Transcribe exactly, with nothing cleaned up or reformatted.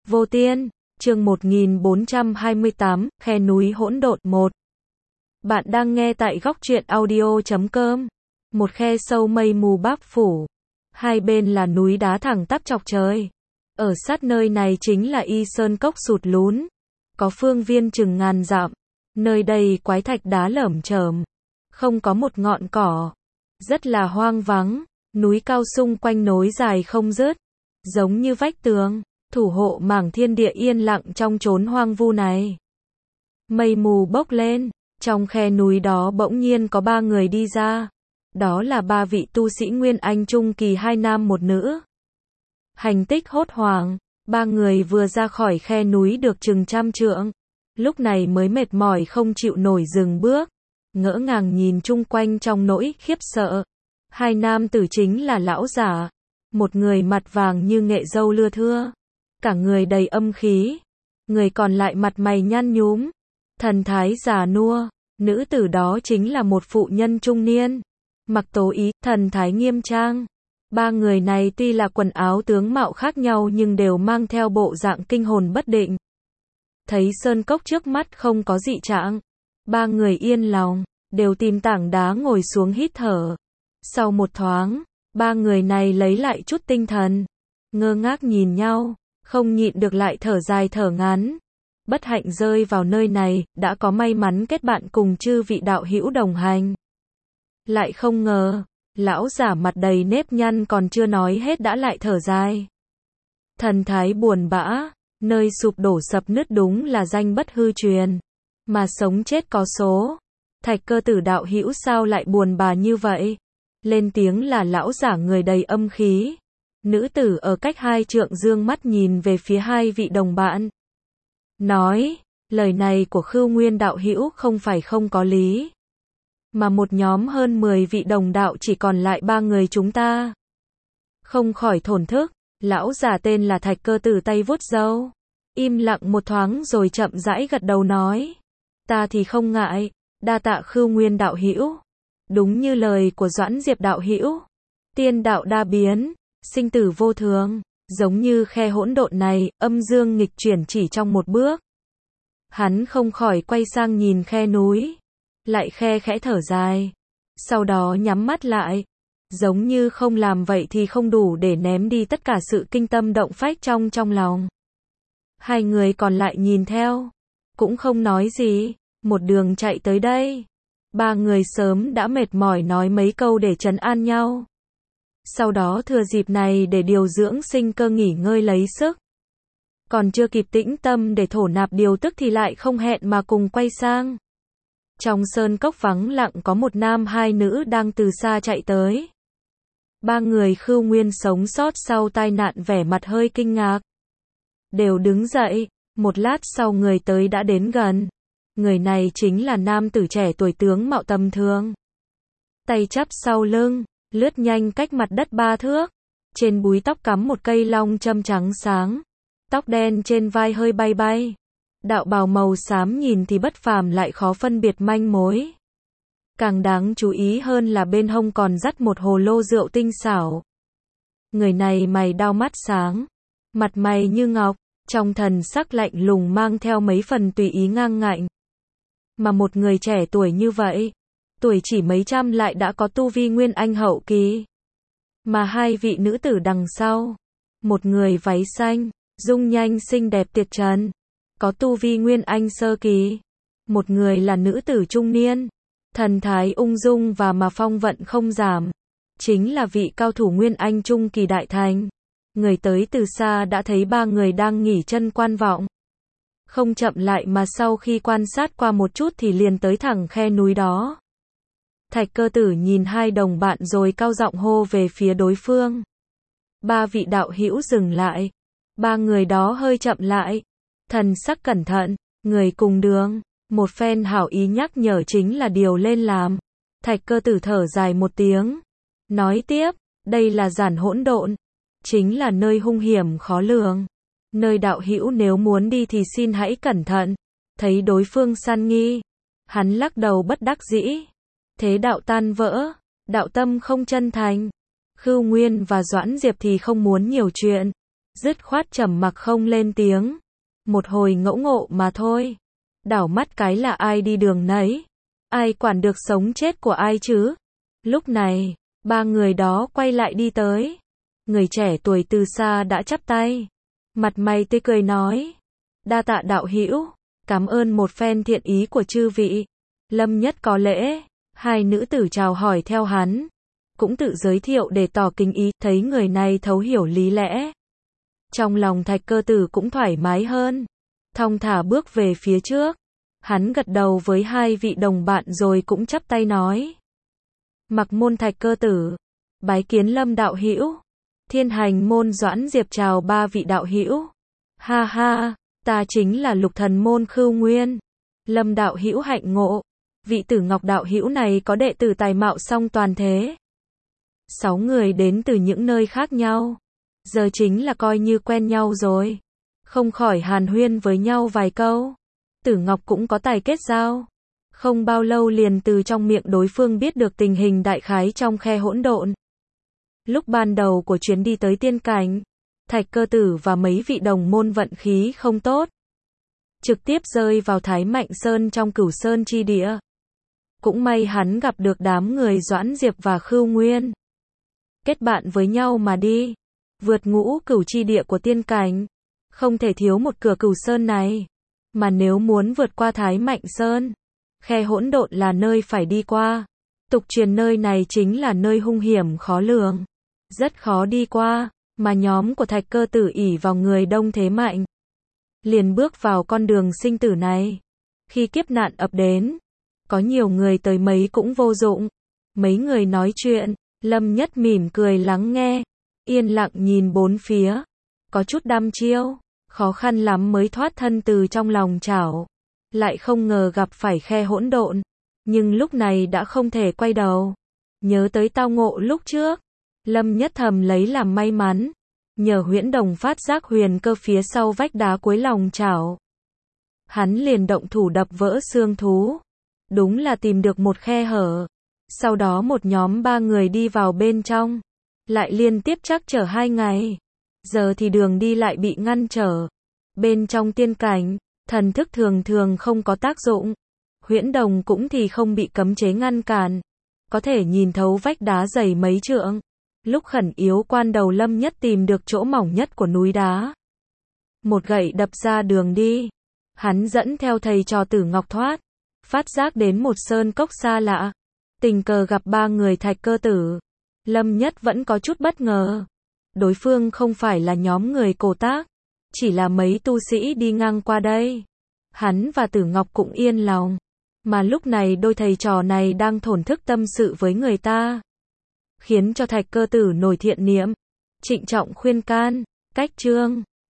Vô Tiên, chương một nghìn bốn trăm hai mươi tám, Khe núi hỗn độn một. Bạn đang nghe tại góc truyện audio chấm com. Một khe sâu mây mù báp phủ. Hai bên là núi đá thẳng tắp chọc trời. Ở sát nơi này chính là Y Sơn Cốc sụt lún. Có phương viên chừng ngàn dặm. Nơi đây quái thạch đá lởm chởm. Không có một ngọn cỏ. Rất là hoang vắng. Núi cao xung quanh nối dài không dứt. Giống như vách tường. Thủ hộ mảng thiên địa yên lặng trong chốn hoang vu này. Mây mù bốc lên. Trong khe núi đó bỗng nhiên có ba người đi ra. Đó là ba vị tu sĩ Nguyên Anh Trung kỳ, hai nam một nữ. Hành tích hốt hoảng. Ba người vừa ra khỏi khe núi được chừng trăm trượng. Lúc này mới mệt mỏi không chịu nổi dừng bước. Ngỡ ngàng nhìn chung quanh trong nỗi khiếp sợ. Hai nam tử chính là lão giả. Một người mặt vàng như nghệ dâu lưa thưa. Cả người đầy âm khí. Người còn lại mặt mày nhăn nhúm. Thần thái già nua. Nữ tử đó chính là một phụ nhân trung niên. Mặc tố ý, thần thái nghiêm trang. Ba người này tuy là quần áo tướng mạo khác nhau nhưng đều mang theo bộ dạng kinh hồn bất định. Thấy sơn cốc trước mắt không có dị trạng. Ba người yên lòng, đều tìm tảng đá ngồi xuống hít thở. Sau một thoáng, ba người này lấy lại chút tinh thần. Ngơ ngác nhìn nhau, không nhịn được lại thở dài thở ngắn. Bất hạnh rơi vào nơi này, đã có may mắn kết bạn cùng chư vị đạo hữu đồng hành. Lại không ngờ, lão giả mặt đầy nếp nhăn còn chưa nói hết đã lại thở dài. Thần thái buồn bã, nơi sụp đổ sập nứt đúng là danh bất hư truyền. Mà sống chết có số. Thạch Cơ Tử đạo hữu sao lại buồn bà như vậy? Lên tiếng là lão giả người đầy âm khí. Nữ tử ở cách hai trượng dương mắt nhìn về phía hai vị đồng bạn. Nói, lời này của Khưu Nguyên đạo hữu không phải không có lý. Mà một nhóm hơn mười vị đồng đạo chỉ còn lại ba người chúng ta. Không khỏi thổn thức, lão giả tên là Thạch Cơ Tử tay vuốt râu. Im lặng một thoáng rồi chậm rãi gật đầu nói. Ta thì không ngại, đa tạ Khưu Nguyên đạo hữu. Đúng như lời của Doãn Diệp đạo hữu. Tiên đạo đa biến, sinh tử vô thường. Giống như khe hỗn độn này, âm dương nghịch chuyển chỉ trong một bước. Hắn không khỏi quay sang nhìn khe núi. Lại khe khẽ thở dài. Sau đó nhắm mắt lại. Giống như không làm vậy thì không đủ để ném đi tất cả sự kinh tâm động phách trong trong lòng. Hai người còn lại nhìn theo. Cũng không nói gì. Một đường chạy tới đây. Ba người sớm đã mệt mỏi nói mấy câu để trấn an nhau. Sau đó thừa dịp này để điều dưỡng sinh cơ nghỉ ngơi lấy sức. Còn chưa kịp tĩnh tâm để thổ nạp điều tức thì lại không hẹn mà cùng quay sang. Trong sơn cốc vắng lặng có một nam hai nữ đang từ xa chạy tới. Ba người Khưu Nguyên sống sót sau tai nạn vẻ mặt hơi kinh ngạc. Đều đứng dậy, một lát sau người tới đã đến gần. Người này chính là nam tử trẻ tuổi tướng mạo tầm thường. Tay chắp sau lưng, lướt nhanh cách mặt đất ba thước. Trên búi tóc cắm một cây long châm trắng sáng. Tóc đen trên vai hơi bay bay. Đạo bào màu xám nhìn thì bất phàm lại khó phân biệt manh mối. Càng đáng chú ý hơn là bên hông còn dắt một hồ lô rượu tinh xảo. Người này mày đao mắt sáng. Mặt mày như ngọc. Trong thần sắc lạnh lùng mang theo mấy phần tùy ý ngang ngạnh. Mà một người trẻ tuổi như vậy, tuổi chỉ mấy trăm lại đã có tu vi Nguyên Anh hậu kỳ. Mà hai vị nữ tử đằng sau, một người váy xanh, dung nhanh xinh đẹp tuyệt trần, có tu vi Nguyên Anh sơ kỳ. Một người là nữ tử trung niên, thần thái ung dung và mà phong vận không giảm, chính là vị cao thủ Nguyên Anh trung kỳ đại thành. Người tới từ xa đã thấy ba người đang nghỉ chân quan vọng. Không chậm lại mà sau khi quan sát qua một chút thì liền tới thẳng khe núi đó. Thạch Cơ Tử nhìn hai đồng bạn rồi cao giọng hô về phía đối phương. Ba vị đạo hữu dừng lại. Ba người đó hơi chậm lại. Thần sắc cẩn thận, người cùng đường. Một phen hảo ý nhắc nhở chính là điều lên làm. Thạch Cơ Tử thở dài một tiếng. Nói tiếp, đây là giản hỗn độn. Chính là nơi hung hiểm khó lường. Nơi đạo hữu nếu muốn đi thì xin hãy cẩn thận. Thấy đối phương san nghi. Hắn lắc đầu bất đắc dĩ. Thế đạo tan vỡ. Đạo tâm không chân thành. Khưu Nguyên và Doãn Diệp thì không muốn nhiều chuyện. dứt khoát trầm mặc không lên tiếng. Một hồi ngẫu ngộ mà thôi. Đảo mắt cái là ai đi đường nấy. Ai quản được sống chết của ai chứ? Lúc này, ba người đó quay lại đi tới. Người trẻ tuổi từ xa đã chắp tay. Mặt mày tươi cười nói. Đa tạ đạo hữu, cảm ơn một phen thiện ý của chư vị. Lâm Nhất có lễ. Hai nữ tử chào hỏi theo hắn. Cũng tự giới thiệu để tỏ kính ý, thấy người này thấu hiểu lý lẽ. Trong lòng Thạch Cơ Tử cũng thoải mái hơn. Thong thả bước về phía trước. Hắn gật đầu với hai vị đồng bạn rồi cũng chắp tay nói. Mặc môn Thạch Cơ Tử, bái kiến Lâm đạo hữu. Thiên Hành môn Doãn Diệp chào ba vị đạo hữu. Ha ha, ta chính là Lục Thần môn Khưu Nguyên. Lâm đạo hữu hạnh ngộ. Vị Tử Ngọc đạo hữu này có đệ tử tài mạo song toàn thế. Sáu người đến từ những nơi khác nhau. Giờ chính là coi như quen nhau rồi. Không khỏi hàn huyên với nhau vài câu. Tử Ngọc cũng có tài kết giao. Không bao lâu liền từ trong miệng đối phương biết được tình hình đại khái trong khe hỗn độn. Lúc ban đầu của chuyến đi tới tiên cảnh, Thạch Cơ Tử và mấy vị đồng môn vận khí không tốt. Trực tiếp rơi vào Thái Mạnh Sơn trong Cửu Sơn chi địa. Cũng may hắn gặp được đám người Doãn Diệp và Khưu Nguyên. Kết bạn với nhau mà đi. Vượt ngũ cửu chi địa của tiên cảnh. Không thể thiếu một cửa Cửu Sơn này. Mà nếu muốn vượt qua Thái Mạnh Sơn, khe hỗn độn là nơi phải đi qua. Tục truyền nơi này chính là nơi hung hiểm khó lường. Rất khó đi qua, mà nhóm của Thạch Cơ Tử ỷ vào người đông thế mạnh. Liền bước vào con đường sinh tử này. Khi kiếp nạn ập đến, có nhiều người tới mấy cũng vô dụng. Mấy người nói chuyện, Lâm Nhất mỉm cười lắng nghe, yên lặng nhìn bốn phía, có chút đăm chiêu, khó khăn lắm mới thoát thân từ trong lòng chảo. Lại không ngờ gặp phải khe hỗn độn, nhưng lúc này đã không thể quay đầu. Nhớ tới tao ngộ lúc trước, Lâm Nhất thầm lấy làm may mắn, nhờ Huyễn Đồng phát giác huyền cơ phía sau vách đá cuối lòng chảo. Hắn liền động thủ đập vỡ xương thú. Đúng là tìm được một khe hở. Sau đó một nhóm ba người đi vào bên trong. Lại liên tiếp trắc trở hai ngày. Giờ thì đường đi lại bị ngăn trở. Bên trong tiên cảnh, thần thức thường thường không có tác dụng. Huyễn Đồng cũng thì không bị cấm chế ngăn cản. Có thể nhìn thấu vách đá dày mấy trượng. Lúc khẩn yếu quan đầu Lâm Nhất tìm được chỗ mỏng nhất của núi đá. Một gậy đập ra đường đi. Hắn dẫn theo thầy trò Tử Ngọc thoát. Phát giác đến một sơn cốc xa lạ. Tình cờ gặp ba người Thạch Cơ Tử. Lâm Nhất vẫn có chút bất ngờ. Đối phương không phải là nhóm người cổ tác. Chỉ là mấy tu sĩ đi ngang qua đây. Hắn và Tử Ngọc cũng yên lòng. Mà lúc này đôi thầy trò này đang thổn thức tâm sự với người ta. Khiến cho Thạch Cơ Tử nổi thiện niệm. Trịnh trọng khuyên can. Cách chương